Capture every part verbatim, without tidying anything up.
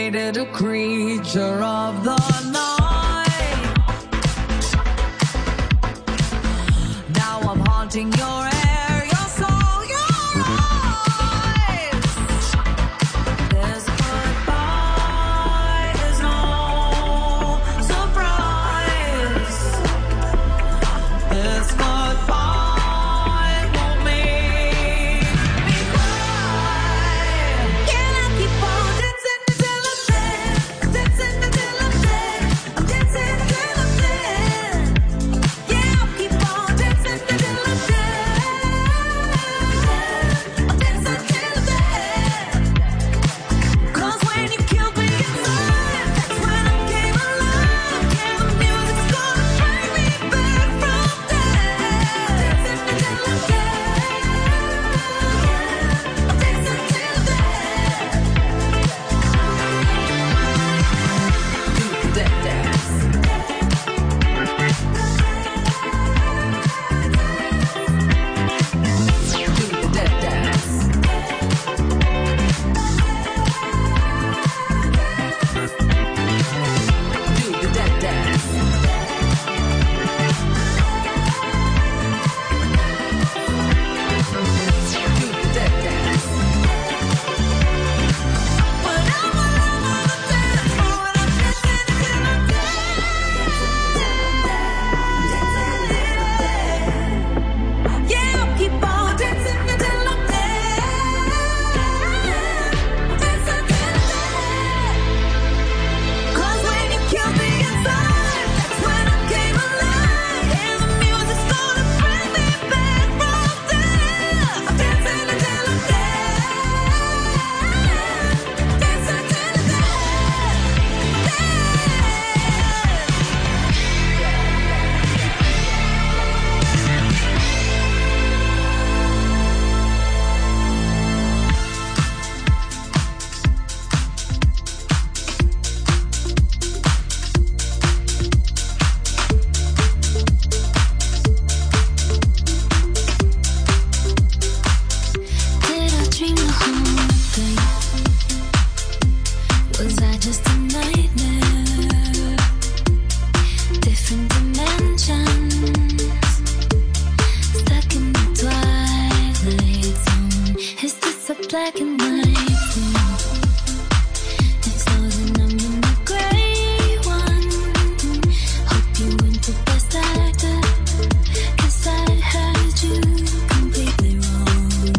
created a creature of the night. Now I'm haunting your air, your soul, your eyes. This goodbye is no surprise. This goodbye won't make me cry. Can I keep on dancing until I'm dead? Dancing until I'm dead. I'm dancing until I'm dead. Yeah, I'll keep on dancing until I'm dead. I'm dancing until I'm dead. 'Cause when you killed me inside, that's when I came alive. Yeah, the music's gonna bring me back from dead. Dancing until I'm dead. I'm dancing until I'm dead. Do the dead dance. Do the dead dance. Do the dead dance. Do the dead dance. When I'm alone on the dance floor and I'm dancing until I'm dead. Yeah, I'll keep on dancing until I'm dead. Dancing until I'm dead. 'Cause when you killed me inside, that's when I came alive. And the music's gonna bring me back from dead. I'm dancing until I'm dead. Dancing until I'm dead. Did I dream the whole thing? Was I just a nightmare? Different dimensions, stuck in the twilight zone. Is this a black and white thing? If so, then I'm in the gray one. Hope you went the best actor, 'cause I heard you completely wrong.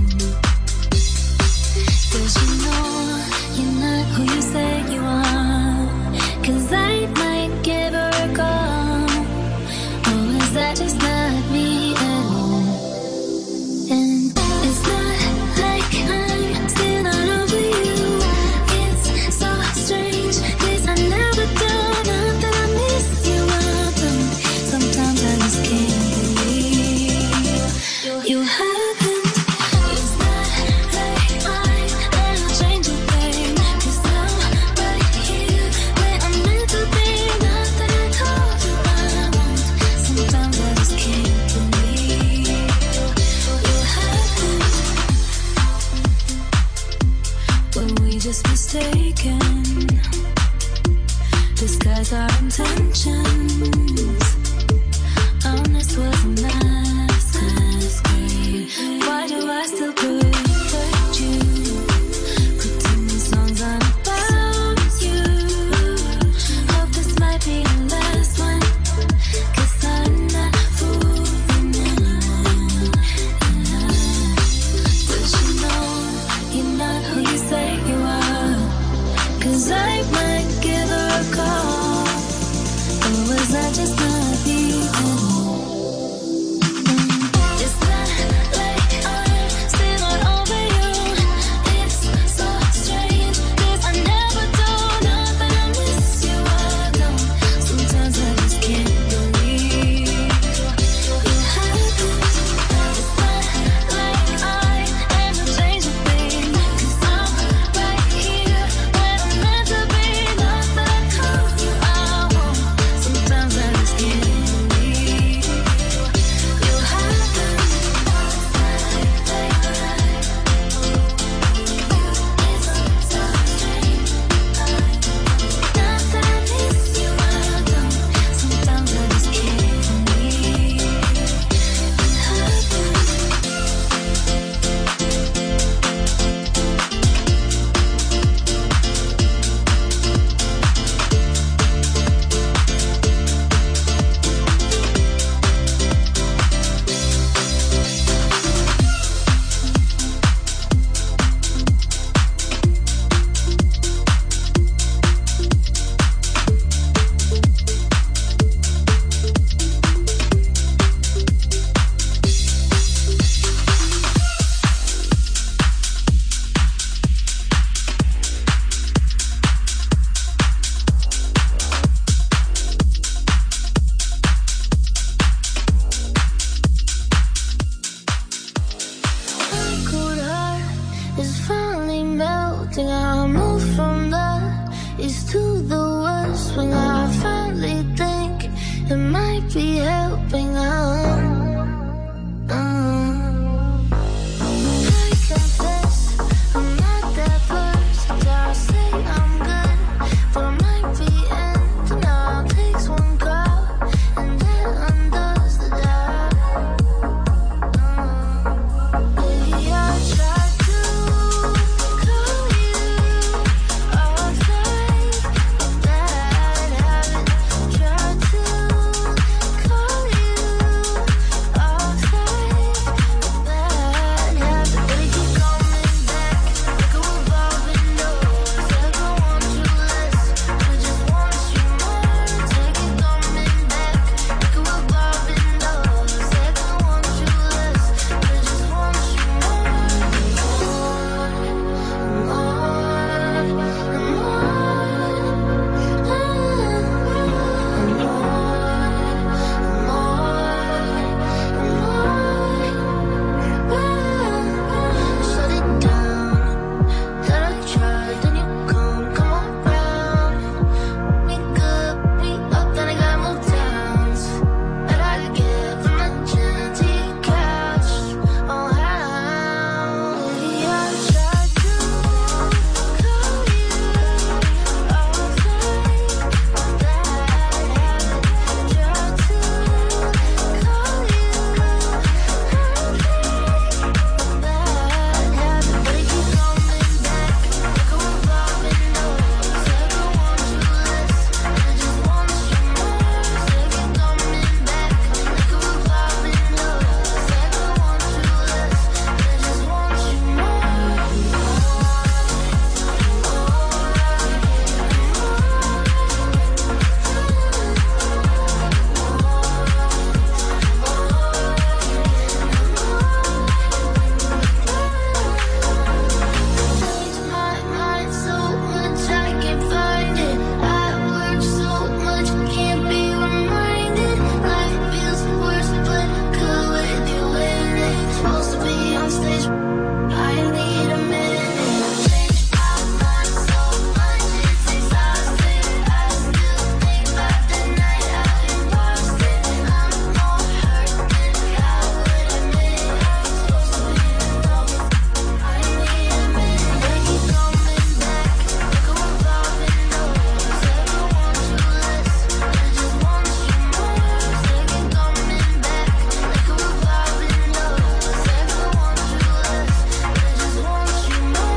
Does you know you're not who you say you are? 'Cause I might give her a call. Or is that just not me anymore? And it's not like I'm still not over you. It's so strange, 'cause I never do. Not that I miss you, I don't. Sometimes I just can't believe you happened. It's not like I'm gonna change a thing, 'cause I'm right here where I'm meant to be. Not that I told you I won't. Sometimes I just can't believe you happened. Were we just mistaken? Disguise our intentions. Honest was a masquerade. Why do I still protect you? Put too many songs on about you. Hope this might be the last one, 'cause I'm not fooling anyone. Does you know you're not who you say you are? 'Cause I might give her a call. Or was I just not you? It's not like I'm that might be helping out. Mm. I confess, I'm not that versatile. Say I'm good, but I might be ending all. Takes one call, and that undoes the job. Mm. Baby, I tried to call you off night, but that habit. Tried to call you off night, but that habit. But it keep coming back like a revolving door. It's like I want you less, but just want you more. It's like it coming back like a revolving door. It's like I want you less, but just want you more. Shut it down. Thought I tried, then you come, come around. We good, we up, then I gotta move towns. But I give from the gym to your couch. Oh, how? Baby, I tried to call you off night, but that habit. Tried to call you off night, bad habit. But it keep coming back like a revolving door. It's like I want you less, but just want you more. It's like it coming back like a revolving door. It's like I want you less, but just want you Change my mind so much I can't find it. I work so much, can't be reminded. Life feels worse, but good with you in it. Supposed to be on stage, I need a minute. Change my mind so much, it's exhausting. I still think about the night out in Boston. I'm more hurt than I would admit. I'm supposed to be in love, I need a minute. They keep coming back like a revolving door. It's like I want you less, but just want you more. It's like it coming back like a revolving door. It's like I want you less, but just want you more.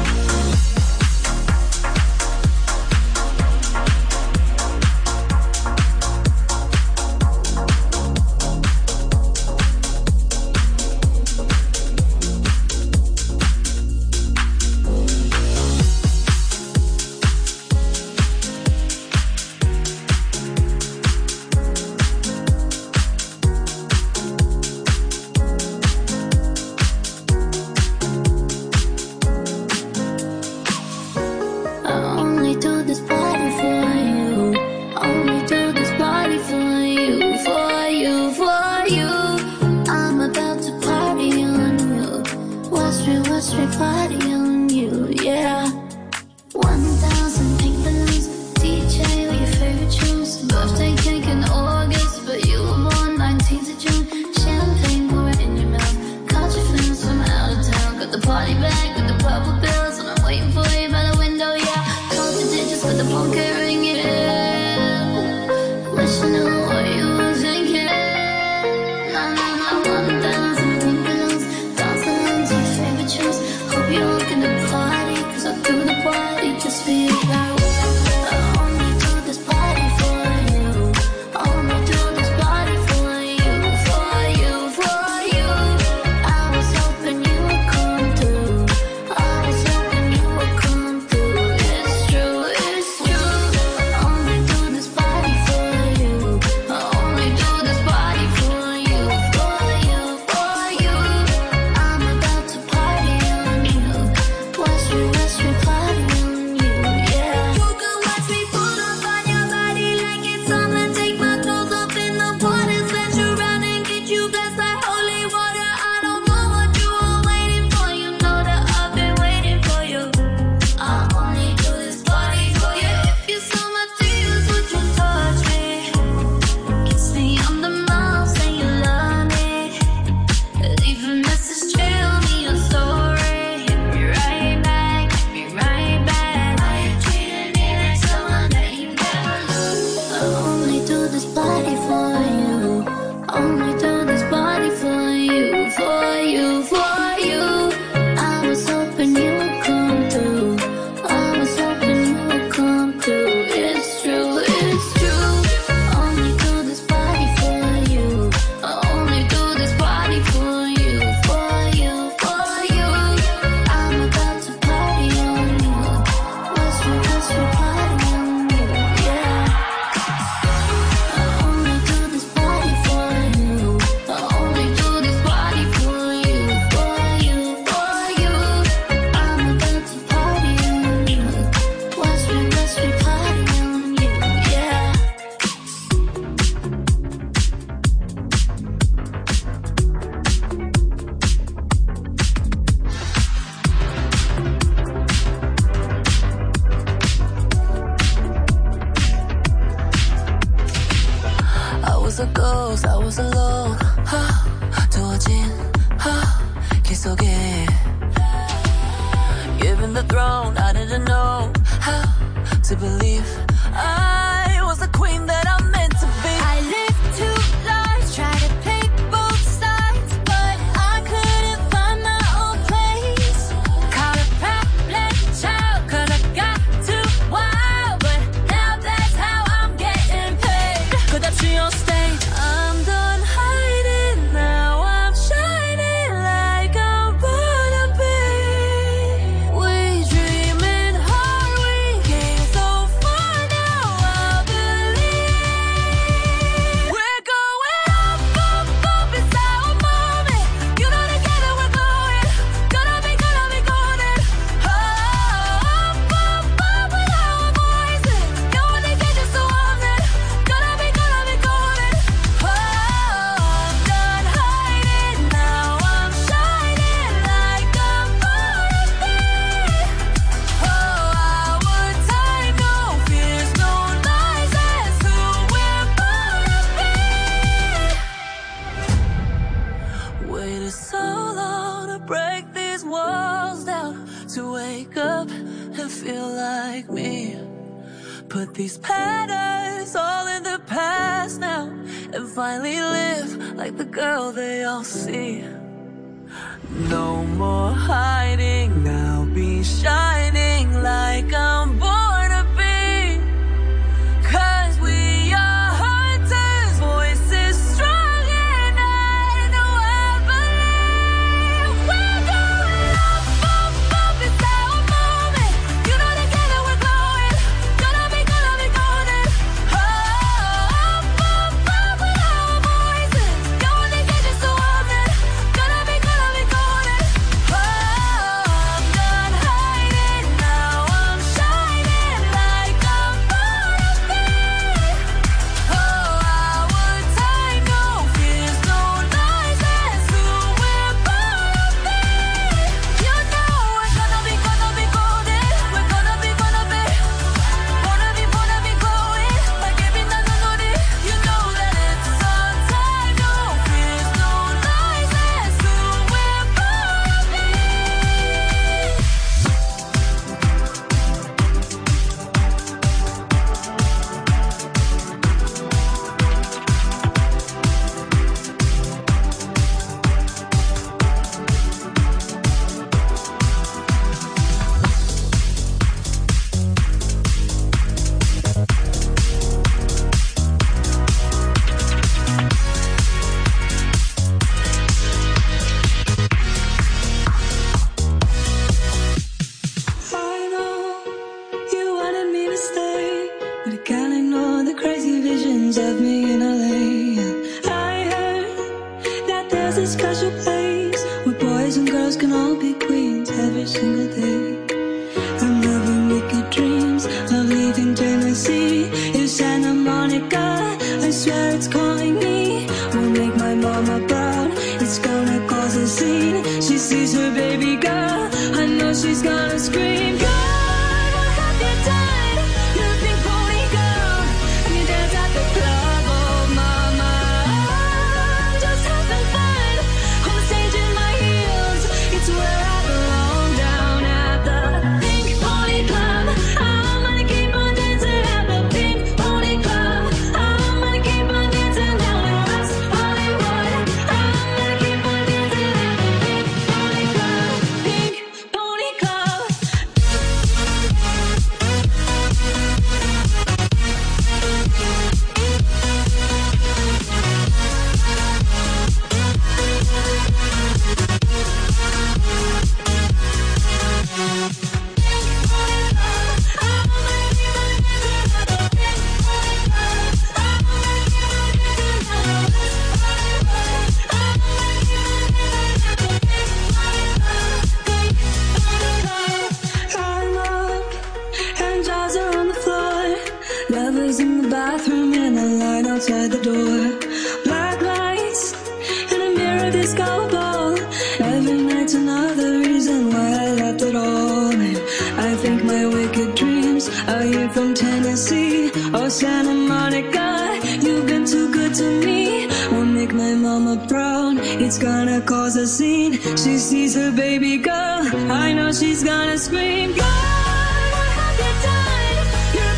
I only do this party for you. Only do this party for you, for you, for you. I'm about to party on you. Watch me, watch me party on you, yeah. One thousand pink balloons, D J with your favorite tunes. Birthday cake in August, but you were born nineteenth of June. Champagne pouring in your mouth. Got your friends from out of town. Got the party bag with the purple bills, and I'm waiting for you by the window, yeah. Count the digits with the phone can ring it in. Wish I knew what you were thinking. Na na na, one thousand pink balloons, dancing to your favorite tunes. Hope you're looking to party, 'cause I do the party just for you. I only do this party for you. Only do this party for you, for you, for you. I was hoping you would come through. I was hoping you would come through. It's true, it's true. Only do this party for you. I only do this party for you, for you, for you. I'm about to party on you. Watch me, watch me party on you, yeah. You can watch to believe I was the queen that I'm meant to be. I lived two lives, tried to play both sides, but I couldn't find my own place. Caught a problem child, cause I got too wild, but now that's how I'm getting paid. Could that be on stage? I'm done hiding, now I'm shining like I'm born to be. We dreaming hard, we came so far, now I believe we're going up, up, up, it's our moment. You know together we're going, gonna be, gonna be golden. Oh, up, up, up with our voices. You only get just so often, gonna be, gonna be golden. Oh, I'm done hiding, now I'm shining like I'm born to be. Oh, our time, no fears, no lies, that's who we're born to be. Waited so long to break these walls down, to wake up and feel like me. Put these patterns all in the past now, and finally live like the girl they all see. No more hiding, I'll be shining like I'm born to be. Cause we are hunters, voices strong, and I know I believe we're going up, up, up, it's our moment. You know together we're glowing, gonna be, gonna be golden. Oh, up, up, up with our voices. You only get just so often, gonna be, gonna be golden. Oh, I'm done hiding, now I'm shining like I'm born to be. Oh, our time, no fears, no lies, that's who we're born to be. You know we're gonna be, gonna be golden. We're gonna be, gonna be, wanna be, wanna be glowing like every night I know it. You know that it's our time, no fears, no lies, that's who we're born to be. I know you wanted me to stay, but I can't ignore the crazy visions of me in L A. I heard that there's a special place where boys and girls can all be queens every single day. I'm having wicked dreams of leaving Tennessee. It's Santa Monica, I swear it's calling me. Won't make my mama proud, it's gonna cause a scene. She sees her baby girl, I know she's gonna scream. God, what have you done? You're a pink pony girl, and you dance at the club. Oh mama, I'm just having fun on the stage in my heels. It's where I belong, down at the Pink Pony Club. I'm gonna keep on dancing at the Pink Pony Club. I'm gonna keep on dancing down in West Hollywood. I'm gonna keep on dancing at the Pink Pony Club. Pink Pony Club. I'm up and jaws are on the floor. Lovers in the bathroom and a line outside the door. Black lights and a mirror disco ball. Every night's another reason why I left it all. And I think my wicked dreams are here from Tennessee. Oh Santa Monica, you've been too good to me. Won't make my mama proud, it's gonna cause a scene. She sees her baby girl, I know she's gonna scream. God, what have you done? You're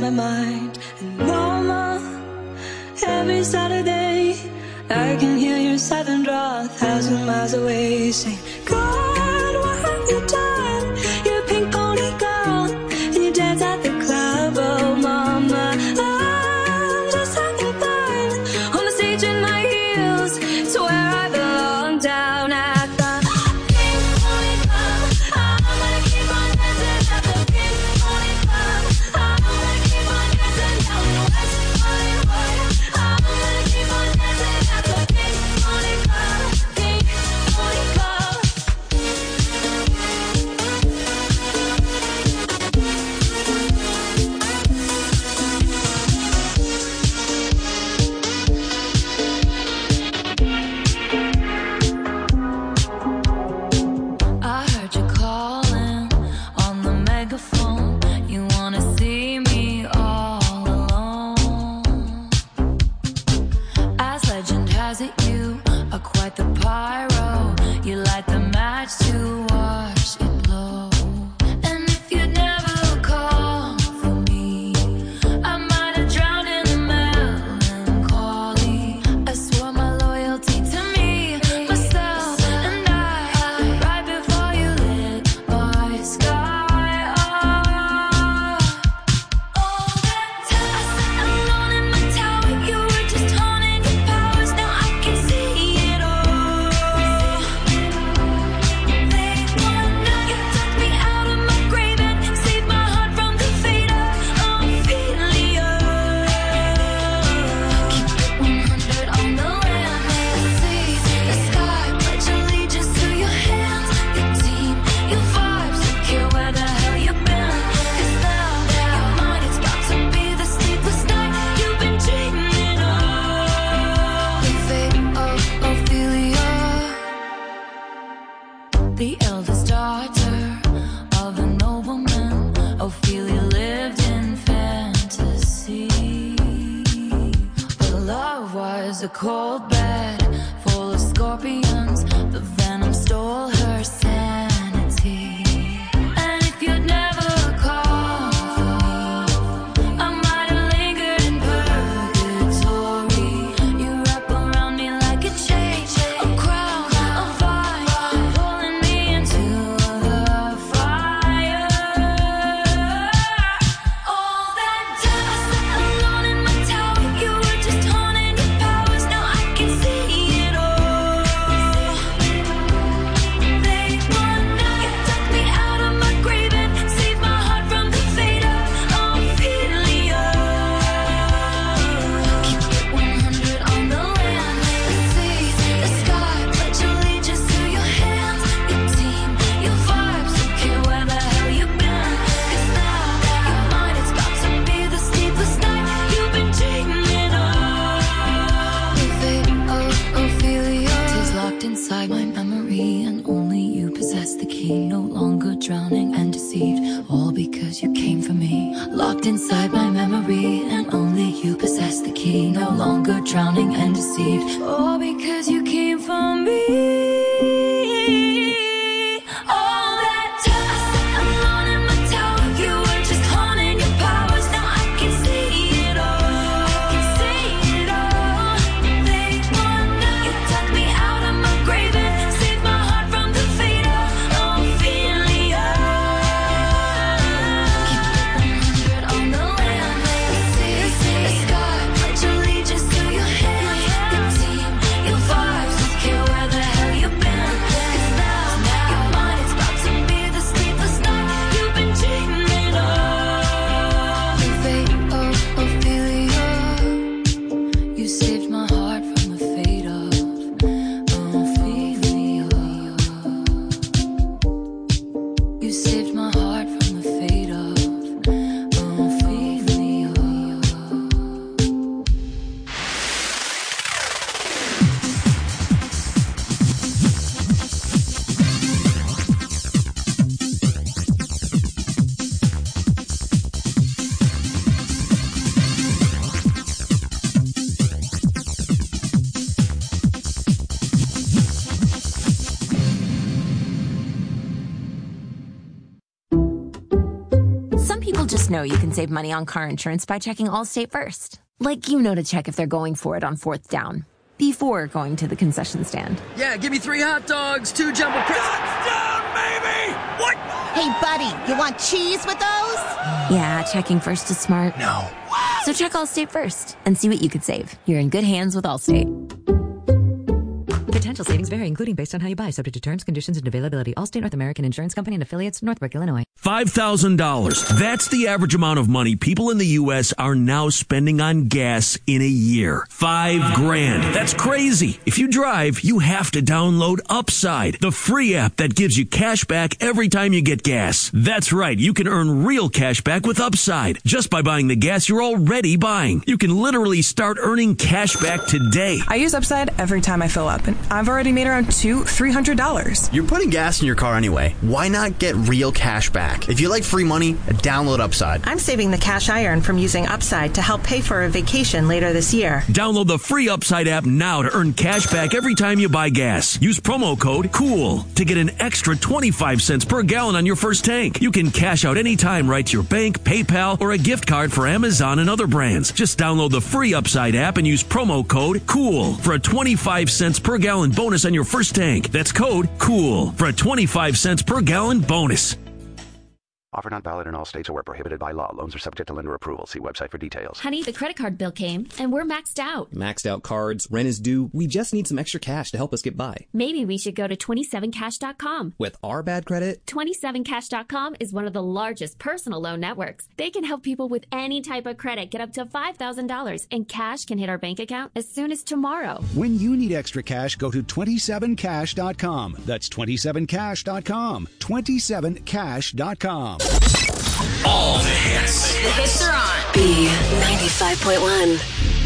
my mind. And mama, every Saturday I can hear your southern draw a thousand miles away, saying, God, what have you done? You're a pink pony girl, and you dance at the club. Oh mama, I'm just having fun on the stage in my heels, to where I belong, down at the Pink Pony Club. I'm gonna keep on dancing at the Pink Pony Club. I'm gonna keep on dancing down in West Hollywood. I'm gonna keep on dancing at the Pink Pony Club. Pink Pony Club. I heard you calling on the megaphone. You wanna see me all alone. As legend has it, you are quite the pyro. You light the match to watch it blow. And if you'd never called for me, I might have drowned in the melancholy. I swore my loyalty to me, myself, and I, right before you lit my sky up. All that time I sat alone in my tower, you were just haunting your powers. Now I can see it all. They wanna, you took me out of my grave and saved my heart from the fate of Ophelia. Keep it one hundred on the land, the sea, the sky. Pledge allegiance to your hands, your team, your vibes. Don't care where the hell you've been, 'cause now your mind, it's got to be the sleepless night you've been dreaming of. The fate of Ophelia, the eldest daughter of a nobleman. Ophelia lived in fantasy, but love was a cold bed full of scorpions. The venom stole her sanity. And if you'd never called for me, I might have lingered in purgatory. You wrap around me like a chain, a crown, a vine, pulling me into the fire. All that time I sat alone in my tower, you were just haunting your powers. Now I can see it all. They wanna, you took me out of my grave and saved my heart from the fate of Ophelia. Keep it one hundred on the land, the sea, the sky. Pledge allegiance to your hands, your team, your vibes. Don't care where the hell you've been, 'cause now your mind, it's got to be the sleepless night you've been dreaming of. The fate of Ophelia is locked inside my memory, and only you possess the key. No longer drowning and deceived, all because you came for me. Locked inside my memory, and only you possess the key. No longer drowning and deceived, all because you came for me. All that time I sat alone in my tower, you were just haunting your powers. Now I can see it all. I can see it all. They wanna, you took me out of my grave and saved my heart from the fate of Ophelia. Keep it one hundred on the land, the sea, the sky. Pledge allegiance to your hands, your team, people just know you can save money on car insurance by checking Allstate first. Like you know to check if they're going for it on fourth down before going to the concession stand. Yeah, give me three hot dogs, two jumbo pretzels. Touchdown, baby! What? Hey, buddy, you want cheese with those? Yeah, checking first is smart. No. What? So check Allstate first and see what you could save. You're in good hands with Allstate. Potential savings vary, including based on how you buy, subject to terms, conditions, and availability. Allstate North American Insurance Company and affiliates, Northbrook, Illinois. five thousand dollars. That's the average amount of money people in the U S are now spending on gas in a year. Five grand. That's crazy. If you drive, you have to download Upside, the free app that gives you cash back every time you get gas. That's right. You can earn real cash back with Upside just by buying the gas you're already buying. You can literally start earning cash back today. I use Upside every time I fill up, and I've already made around two, three hundred dollars. You're putting gas in your car anyway. Why not get real cash back? If you like free money, download Upside. I'm saving the cash I earn from using Upside to help pay for a vacation later this year. Download the free Upside app now to earn cash back every time you buy gas. Use promo code COOL to get an extra twenty-five cents per gallon on your first tank. You can cash out anytime right to your bank, PayPal, or a gift card for Amazon and other brands. Just download the free Upside app and use promo code COOL for a twenty-five cents per gallon bonus on your first tank. That's code COOL for a twenty-five cents per gallon bonus. Offer not valid in all states or where prohibited by law. Loans are subject to lender approval. See website for details. Honey, the credit card bill came, and we're maxed out. Maxed out cards, rent is due. We just need some extra cash to help us get by. Maybe we should go to twenty-seven cash dot com. With our bad credit? twenty-seven cash dot com is one of the largest personal loan networks. They can help people with any type of credit get up to five thousand dollars, and cash can hit our bank account as soon as tomorrow. When you need extra cash, go to twenty-seven cash dot com. That's twenty-seven cash dot com. twenty-seven cash dot com. All the hits. The hits are on B ninety-five point one.